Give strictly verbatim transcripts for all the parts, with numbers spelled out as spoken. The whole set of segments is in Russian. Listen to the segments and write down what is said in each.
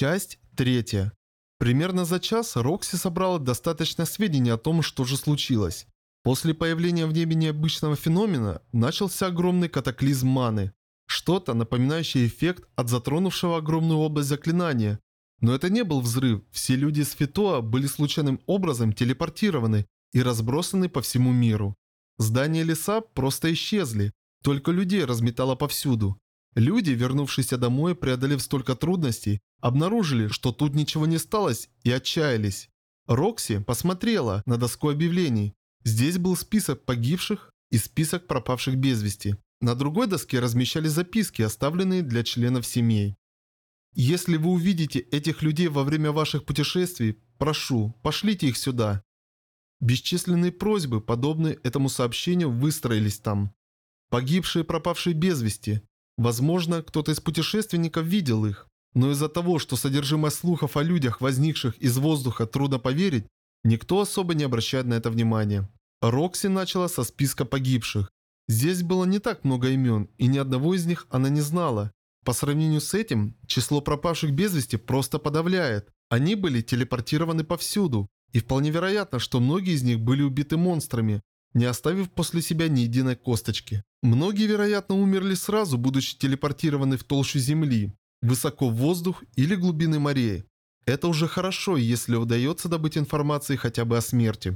Часть третья. Примерно за час Рокси собрала достаточно сведений о том, что же случилось. После появления в небе необычного феномена начался огромный катаклизм маны. Что-то, напоминающее эффект от затронувшего огромную область заклинания. Но это не был взрыв, все люди из Фитоа были случайным образом телепортированы и разбросаны по всему миру. Здания и леса просто исчезли, только людей разметало повсюду. Люди, вернувшиеся домой, преодолев столько трудностей, обнаружили, что тут ничего не сталось, и отчаялись. Рокси посмотрела на доску объявлений. Здесь был список погибших и список пропавших без вести. На другой доске размещались записки, оставленные для членов семей. Если вы увидите этих людей во время ваших путешествий, прошу, пошлите их сюда. Бесчисленные просьбы, подобные этому сообщению, выстроились там. Погибшие и пропавшие без вести. Возможно, кто-то из путешественников видел их. Но из-за того, что содержимое слухов о людях, возникших из воздуха, трудно поверить, никто особо не обращает на это внимания. Рокси начала со списка погибших. Здесь было не так много имен, и ни одного из них она не знала. По сравнению с этим, число пропавших без вести просто подавляет. Они были телепортированы повсюду, и вполне вероятно, что многие из них были убиты монстрами, не оставив после себя ни единой косточки. Многие, вероятно, умерли сразу, будучи телепортированы в толщу земли, высоко в воздух или глубины морей. Это уже хорошо, если удается добыть информации хотя бы о смерти.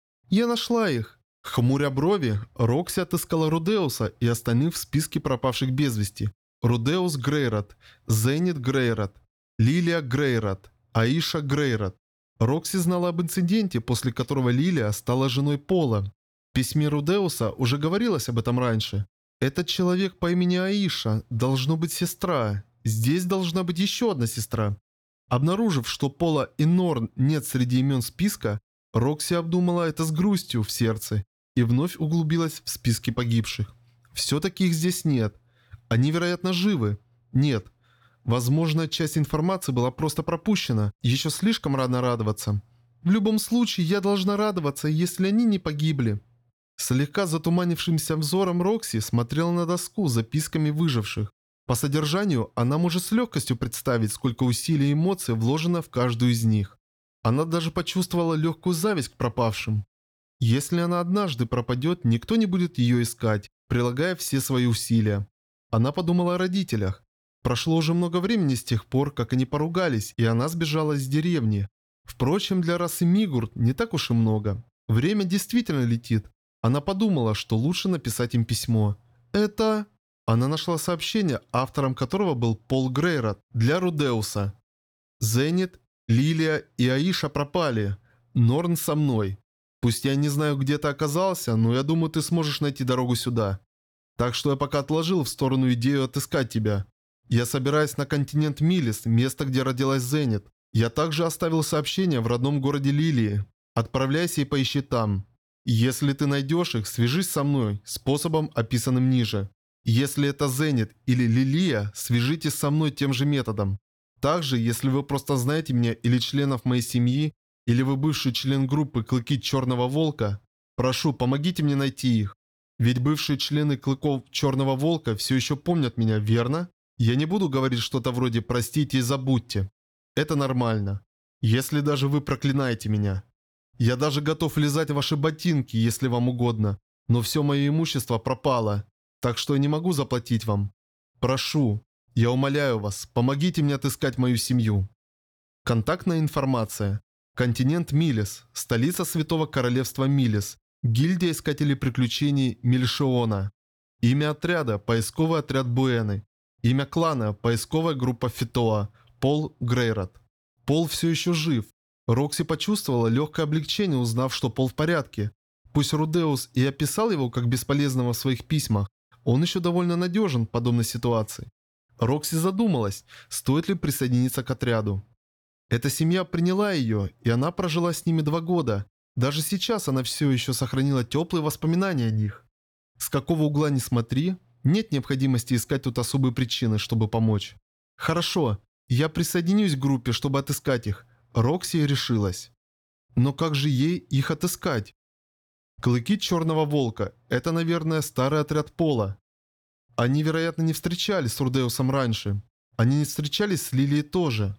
Я нашла их. Хмуря брови, Рокси отыскала Рудеуса и остальных в списке пропавших без вести. Рудеус Грейрот, Зенит Грейрот, Лилия Грейрот, Аиша Грейрот. Рокси знала об инциденте, после которого Лилия стала женой Пола. В письме Рудеуса уже говорилось об этом раньше. Этот человек по имени Аиша должно быть сестра. Здесь должна быть еще одна сестра. Обнаружив, что Пола и Норн нет среди имен списка, Рокси обдумала это с грустью в сердце и вновь углубилась в списки погибших. Все-таки их здесь нет. Они, вероятно, живы. Нет. Возможно, часть информации была просто пропущена. Еще слишком рано радоваться. В любом случае, я должна радоваться, если они не погибли. Слегка затуманившимся взором Рокси смотрела на доску с записками выживших. По содержанию, она может с легкостью представить, сколько усилий и эмоций вложено в каждую из них. Она даже почувствовала легкую зависть к пропавшим. Если она однажды пропадет, никто не будет ее искать, прилагая все свои усилия. Она подумала о родителях. Прошло уже много времени с тех пор, как они поругались, и она сбежала из деревни. Впрочем, для расы Мигурт не так уж и много. Время действительно летит. Она подумала, что лучше написать им письмо. Это... Она нашла сообщение, автором которого был Пол Грейрот, для Рудеуса. Зенит, Лилия и Аиша пропали. Норн со мной. Пусть я не знаю, где ты оказался, но я думаю, ты сможешь найти дорогу сюда. Так что я пока отложил в сторону идею отыскать тебя. Я собираюсь на континент Милис, место, где родилась Зенит. Я также оставил сообщение в родном городе Лилии. Отправляйся и поищи там. Если ты найдешь их, свяжись со мной, способом, описанным ниже. Если это Зенит или Лилия, свяжитесь со мной тем же методом. Также, если вы просто знаете меня или членов моей семьи, или вы бывший член группы Клыки Черного Волка, прошу, помогите мне найти их. Ведь бывшие члены Клыков Черного Волка все еще помнят меня, верно? Я не буду говорить что-то вроде «простите и забудьте». Это нормально. Если даже вы проклинаете меня. Я даже готов лизать ваши ботинки, если вам угодно. Но все мое имущество пропало. Так что я не могу заплатить вам. Прошу, я умоляю вас, помогите мне отыскать мою семью. Контактная информация. Континент Милис. Столица Святого Королевства Милис. Гильдия Искателей Приключений Мильшиона. Имя отряда – поисковый отряд Буэны. Имя клана – поисковая группа Фитоа. Пол Грейрот. Пол все еще жив. Рокси почувствовала легкое облегчение, узнав, что Пол в порядке. Пусть Рудеус и описал его как бесполезного в своих письмах, он еще довольно надежен в подобной ситуации. Рокси задумалась, стоит ли присоединиться к отряду. Эта семья приняла ее, и она прожила с ними два года. Даже сейчас она все еще сохранила теплые воспоминания о них. С какого угла ни смотри, нет необходимости искать тут особые причины, чтобы помочь. Хорошо, я присоединюсь к группе, чтобы отыскать их. Рокси решилась. Но как же ей их отыскать? Клыки Черного Волка – это, наверное, старый отряд Пола. Они, вероятно, не встречались с Рудеусом раньше. Они не встречались с Лилией тоже.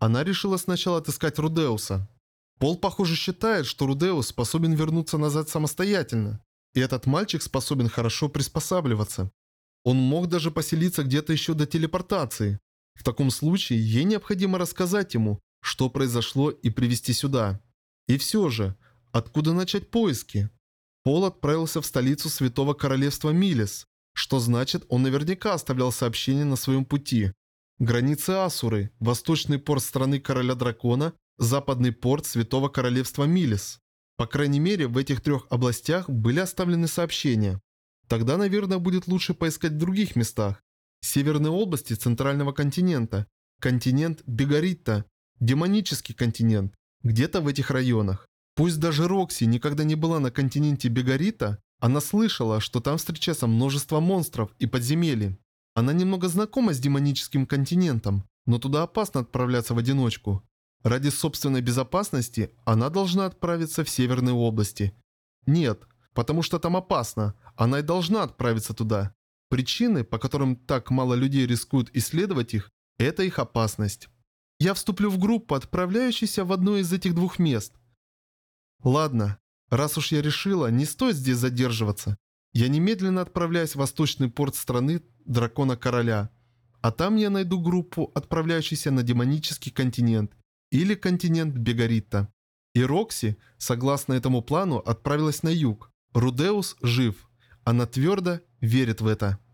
Она решила сначала отыскать Рудеуса. Пол, похоже, считает, что Рудеус способен вернуться назад самостоятельно. И этот мальчик способен хорошо приспосабливаться. Он мог даже поселиться где-то еще до телепортации. В таком случае ей необходимо рассказать ему, что произошло, и привести сюда. И все же, откуда начать поиски? Пол отправился в столицу Святого Королевства Милис, что значит, он наверняка оставлял сообщение на своем пути. Границы Асуры, восточный порт страны Короля Дракона, западный порт Святого Королевства Милис. По крайней мере, в этих трех областях были оставлены сообщения. Тогда, наверное, будет лучше поискать в других местах. Северные области Центрального континента, континент Бегаритта, демонический континент, где-то в этих районах. Пусть даже Рокси никогда не была на континенте Бегаритта, она слышала, что там встречается множество монстров и подземелий. Она немного знакома с демоническим континентом, но туда опасно отправляться в одиночку. Ради собственной безопасности она должна отправиться в северные области. Нет, потому что там опасно, она и должна отправиться туда. Причины, по которым так мало людей рискуют исследовать их, это их опасность. Я вступлю в группу, отправляющуюся в одно из этих двух мест. Ладно, раз уж я решила, не стоит здесь задерживаться. Я немедленно отправляюсь в восточный порт страны Дракона Короля. А там я найду группу, отправляющуюся на демонический континент или континент Бегаритта. И Рокси, согласно этому плану, отправилась на юг. Рудеус жив. Она твердо верит в это.